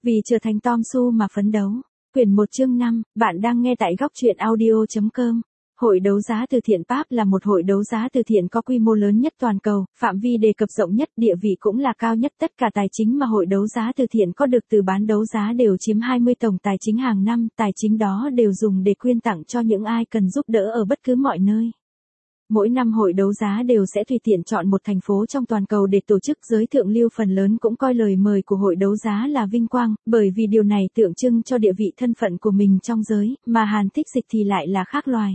Vì trở thành Tom Su mà phấn đấu. Quyển 1 chương 5, bạn đang nghe tại góc truyện audio.com. Hội đấu giá từ thiện Pháp là một hội đấu giá từ thiện có quy mô lớn nhất toàn cầu, phạm vi đề cập rộng nhất, địa vị cũng là cao nhất. Tất cả tài chính mà hội đấu giá từ thiện có được từ bán đấu giá đều chiếm 20 tổng tài chính hàng năm, tài chính đó đều dùng để quyên tặng cho những ai cần giúp đỡ ở bất cứ mọi nơi. Mỗi năm hội đấu giá đều sẽ tùy tiện chọn một thành phố trong toàn cầu để tổ chức, giới thượng lưu phần lớn cũng coi lời mời của hội đấu giá là vinh quang, bởi vì điều này tượng trưng cho địa vị thân phận của mình trong giới, mà Hàn Thích Dịch thì lại là khác loài.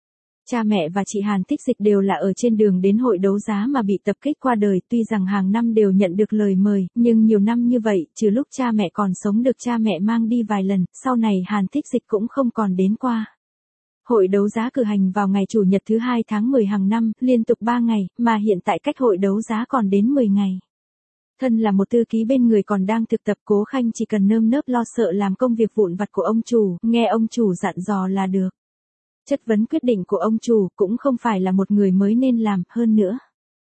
Cha mẹ và chị Hàn Thích Dịch đều là ở trên đường đến hội đấu giá mà bị tập kích qua đời, tuy rằng hàng năm đều nhận được lời mời, nhưng nhiều năm như vậy, trừ lúc cha mẹ còn sống được cha mẹ mang đi vài lần, sau này Hàn Thích Dịch cũng không còn đến qua. Hội đấu giá cử hành vào ngày Chủ nhật thứ 2 tháng 10 hàng năm, liên tục 3 ngày, mà hiện tại cách hội đấu giá còn đến 10 ngày. Thân là một thư ký bên người còn đang thực tập, Cố Khanh chỉ cần nơm nớp lo sợ làm công việc vụn vặt của ông chủ, nghe ông chủ dặn dò là được. Chất vấn quyết định của ông chủ cũng không phải là một người mới nên làm, hơn nữa.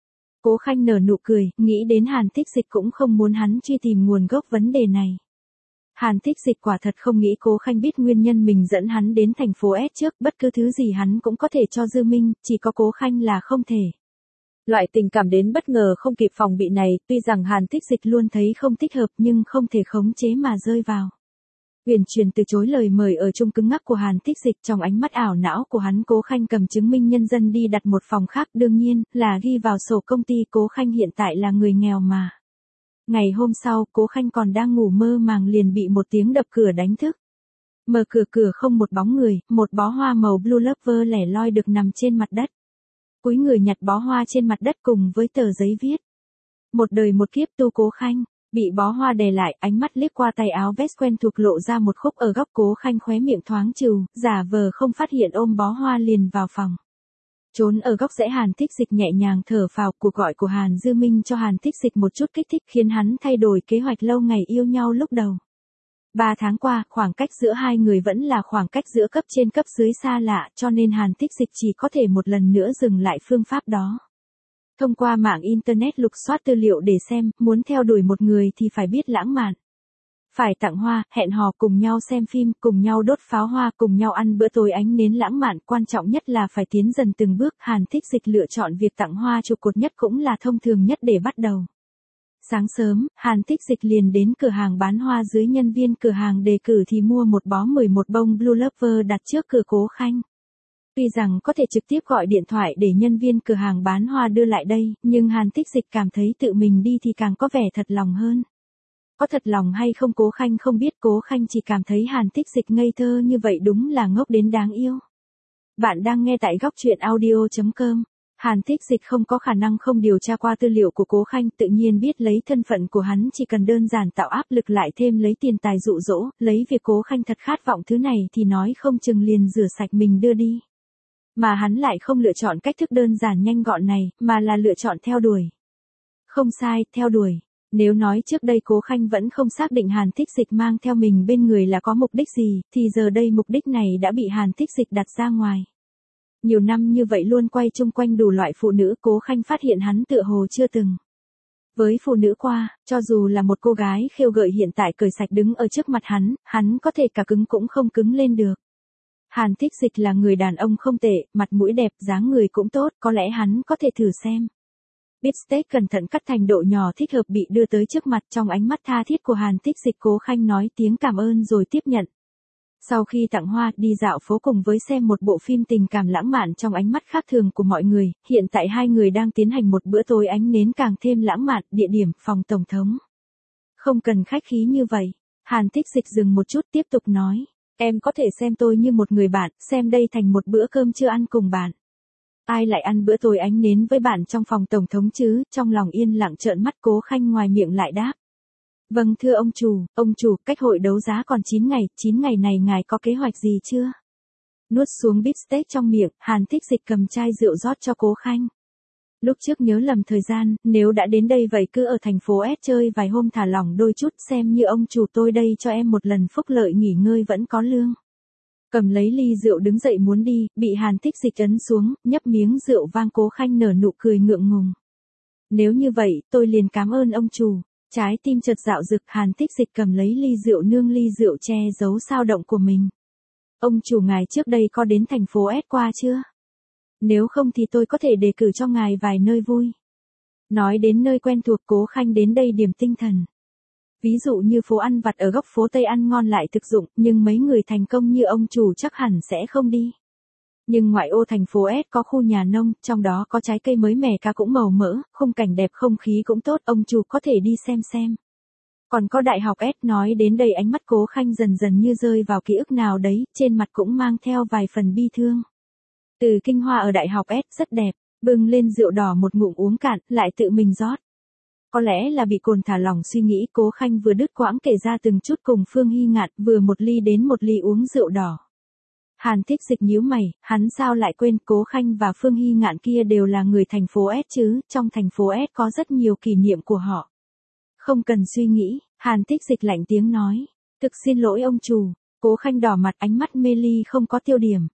Cố Khanh nở nụ cười, nghĩ đến Hàn Thích Dịch cũng không muốn hắn truy tìm nguồn gốc vấn đề này. Hàn Thích Dịch quả thật không nghĩ Cố Khanh biết nguyên nhân mình dẫn hắn đến thành phố S trước, bất cứ thứ gì hắn cũng có thể cho Dư Minh, chỉ có Cố Khanh là không thể. Loại tình cảm đến bất ngờ không kịp phòng bị này, tuy rằng Hàn Thích Dịch luôn thấy không thích hợp nhưng không thể khống chế mà rơi vào. Uyển chuyển từ chối lời mời ở chung cứng ngắc của Hàn Thích Dịch, trong ánh mắt ảo não của hắn Cố Khanh cầm chứng minh nhân dân đi đặt một phòng khác, đương nhiên là ghi vào sổ công ty Cố Khanh hiện tại là người nghèo mà. Ngày hôm sau, Cố Khanh còn đang ngủ mơ màng liền bị một tiếng đập cửa đánh thức. Mở cửa không một bóng người, một bó hoa màu blue lover lẻ loi được nằm trên mặt đất. Cúi người nhặt bó hoa trên mặt đất cùng với tờ giấy viết. Một đời một kiếp tu Cố Khanh, bị bó hoa đè lại, ánh mắt liếc qua tay áo vest quen thuộc lộ ra một khúc ở góc. Cố Khanh khóe miệng thoáng trừ, giả vờ không phát hiện ôm bó hoa liền vào phòng. Trốn ở góc rẽ Hàn Thích Dịch nhẹ nhàng thở phào, cuộc gọi của Hàn Dư Minh cho Hàn Thích Dịch một chút kích thích khiến hắn thay đổi kế hoạch lâu ngày yêu nhau lúc đầu. 3 tháng qua, khoảng cách giữa hai người vẫn là khoảng cách giữa cấp trên cấp dưới xa lạ, cho nên Hàn Thích Dịch chỉ có thể một lần nữa dừng lại phương pháp đó. Thông qua mạng Internet lục soát tư liệu để xem, muốn theo đuổi một người thì phải biết lãng mạn. Phải tặng hoa, hẹn hò, cùng nhau xem phim, cùng nhau đốt pháo hoa, cùng nhau ăn bữa tối ánh nến lãng mạn, quan trọng nhất là phải tiến dần từng bước. Hàn Thích Dịch lựa chọn việc tặng hoa trụ cột nhất cũng là thông thường nhất để bắt đầu. Sáng sớm, Hàn Thích Dịch liền đến cửa hàng bán hoa, dưới nhân viên cửa hàng đề cử thì mua một bó 11 bông blue lover đặt trước cửa Cố Khanh. Tuy rằng có thể trực tiếp gọi điện thoại để nhân viên cửa hàng bán hoa đưa lại đây, nhưng Hàn Thích Dịch cảm thấy tự mình đi thì càng có vẻ thật lòng hơn. Có thật lòng hay không Cố Khanh không biết, Cố Khanh chỉ cảm thấy Hàn Thích Dịch ngây thơ như vậy đúng là ngốc đến đáng yêu. Bạn đang nghe tại góc truyện audio.com. Hàn Thích Dịch không có khả năng không điều tra qua tư liệu của Cố Khanh, tự nhiên biết lấy thân phận của hắn chỉ cần đơn giản tạo áp lực lại thêm lấy tiền tài dụ dỗ, lấy việc Cố Khanh thật khát vọng thứ này thì nói không chừng liền rửa sạch mình đưa đi. Mà hắn lại không lựa chọn cách thức đơn giản nhanh gọn này, mà là lựa chọn theo đuổi. Không sai, theo đuổi. Nếu nói trước đây Cố Khanh vẫn không xác định Hàn Thích Dịch mang theo mình bên người là có mục đích gì, thì giờ đây mục đích này đã bị Hàn Thích Dịch đặt ra ngoài. Nhiều năm như vậy luôn quay chung quanh đủ loại phụ nữ, Cố Khanh phát hiện hắn tựa hồ chưa từng. Với phụ nữ qua, cho dù là một cô gái khêu gợi hiện tại cởi sạch đứng ở trước mặt hắn có thể cả cứng cũng không cứng lên được. Hàn Thích Dịch là người đàn ông không tệ, mặt mũi đẹp, dáng người cũng tốt, có lẽ hắn có thể thử xem. Bít steak cẩn thận cắt thành độ nhỏ thích hợp bị đưa tới trước mặt, trong ánh mắt tha thiết của Hàn Thích Dịch Cố Khanh nói tiếng cảm ơn rồi tiếp nhận. Sau khi tặng hoa, đi dạo phố cùng với xem một bộ phim tình cảm lãng mạn trong ánh mắt khác thường của mọi người, hiện tại hai người đang tiến hành một bữa tối ánh nến càng thêm lãng mạn, địa điểm, phòng tổng thống. Không cần khách khí như vậy, Hàn Thích Dịch dừng một chút tiếp tục nói, em có thể xem tôi như một người bạn, xem đây thành một bữa cơm trưa ăn cùng bạn. Ai lại ăn bữa tối ánh nến với bạn trong phòng tổng thống chứ, trong lòng yên lặng trợn mắt. Cố Khanh ngoài miệng lại đáp. Vâng thưa ông chủ, cách hội đấu giá còn 9 ngày này ngài có kế hoạch gì chưa? Nuốt xuống bít steak trong miệng, Hàn Thích Dịch cầm chai rượu rót cho Cố Khanh. Lúc trước nhớ lầm thời gian, nếu đã đến đây vậy cứ ở thành phố S chơi vài hôm thả lỏng đôi chút, xem như ông chủ tôi đây cho em một lần phúc lợi nghỉ ngơi vẫn có lương. Cầm lấy ly rượu đứng dậy muốn đi, bị Hàn Thích Dịch ấn xuống, nhấp miếng rượu vang. Cố Khanh nở nụ cười ngượng ngùng. Nếu như vậy, tôi liền cảm ơn ông chủ. Trái tim chợt dạo dực, Hàn Thích Dịch cầm lấy ly rượu nương ly rượu che giấu sao động của mình. Ông chủ, ngài trước đây có đến thành phố S qua chưa? Nếu không thì tôi có thể đề cử cho ngài vài nơi vui. Nói đến nơi quen thuộc, Cố Khanh đến đây điểm tinh thần. Ví dụ như phố ăn vặt ở góc phố Tây ăn ngon lại thực dụng, nhưng mấy người thành công như ông chủ chắc hẳn sẽ không đi. Nhưng ngoại ô thành phố S có khu nhà nông, trong đó có trái cây mới mẻ, cá cũng màu mỡ, khung cảnh đẹp, không khí cũng tốt, ông chủ có thể đi xem. Còn có đại học S. Nói đến đây ánh mắt Cố Khanh dần dần như rơi vào ký ức nào đấy, trên mặt cũng mang theo vài phần bi thương. Từ Kinh Hoa ở đại học S rất đẹp, bưng lên rượu đỏ một ngụm uống cạn, lại tự mình rót. Có lẽ là bị cồn thả lỏng suy nghĩ, Cố Khanh vừa đứt quãng kể ra từng chút cùng Phương Hy Ngạn, vừa một ly đến một ly uống rượu đỏ. Hàn Thích Dịch nhíu mày, hắn sao lại quên Cố Khanh và Phương Hy Ngạn kia đều là người thành phố S chứ, trong thành phố S có rất nhiều kỷ niệm của họ. Không cần suy nghĩ, Hàn Thích Dịch lạnh tiếng nói. Thực xin lỗi ông chủ. Cố Khanh đỏ mặt, ánh mắt mê ly không có tiêu điểm.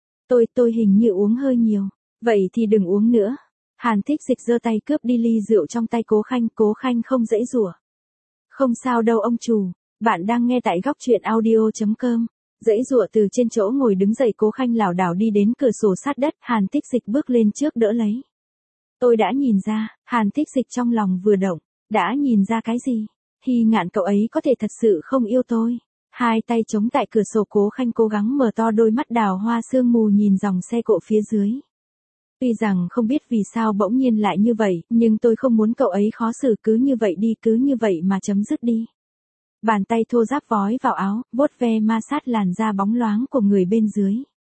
Tôi hình như uống hơi nhiều. Vậy thì đừng uống nữa. Hàn Thích Dịch giơ tay cướp đi ly rượu trong tay Cố Khanh không giãy giụa. Không sao đâu ông chủ, bạn đang nghe tại góc truyện audio.com. Giãy giụa từ trên chỗ ngồi đứng dậy, Cố Khanh lảo đảo đi đến cửa sổ sát đất, Hàn Thích Dịch bước lên trước đỡ lấy. Tôi đã nhìn ra, Hàn Thích Dịch trong lòng vừa động. Đã nhìn ra cái gì? Hy Ngạn cậu ấy có thể thật sự không yêu tôi. Hai tay chống tại cửa sổ, Cố Khanh cố gắng mở to đôi mắt đào hoa sương mù nhìn dòng xe cộ phía dưới. Tuy rằng không biết vì sao bỗng nhiên lại như vậy, nhưng tôi không muốn cậu ấy khó xử, cứ như vậy đi, cứ như vậy mà chấm dứt đi. Bàn tay thô ráp vói vào áo, vuốt ve ma sát làn da bóng loáng của người bên dưới.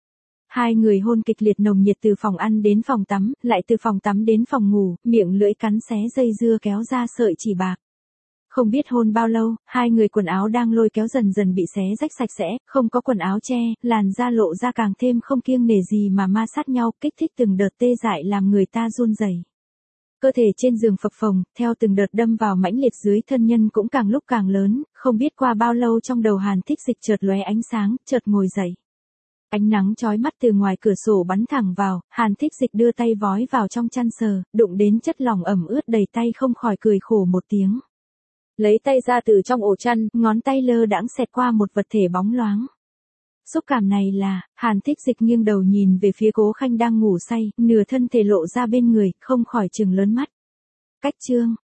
Hai người hôn kịch liệt nồng nhiệt, từ phòng ăn đến phòng tắm, lại từ phòng tắm đến phòng ngủ, miệng lưỡi cắn xé dây dưa kéo ra sợi chỉ bạc. Không biết hôn bao lâu, hai người quần áo đang lôi kéo dần dần bị xé rách sạch sẽ, không có quần áo che, làn da lộ ra càng thêm không kiêng nể gì mà ma sát nhau, kích thích từng đợt tê dại làm người ta run rẩy. Cơ thể trên giường phập phồng, theo từng đợt đâm vào mãnh liệt, dưới thân nhân cũng càng lúc càng lớn, không biết qua bao lâu trong đầu Hàn Thích Dịch chợt lóe ánh sáng, chợt ngồi dậy. Ánh nắng chói mắt từ ngoài cửa sổ bắn thẳng vào, Hàn Thích Dịch đưa tay vói vào trong chăn sờ, đụng đến chất lỏng ẩm ướt đầy tay không khỏi cười khổ một tiếng. Lấy tay ra từ trong ổ chăn, ngón tay lơ đãng xẹt qua một vật thể bóng loáng. Xúc cảm này là, Hàn Thích Dịch nghiêng đầu nhìn về phía Cố Khanh đang ngủ say, nửa thân thể lộ ra bên người, không khỏi trừng lớn mắt. Cách chương,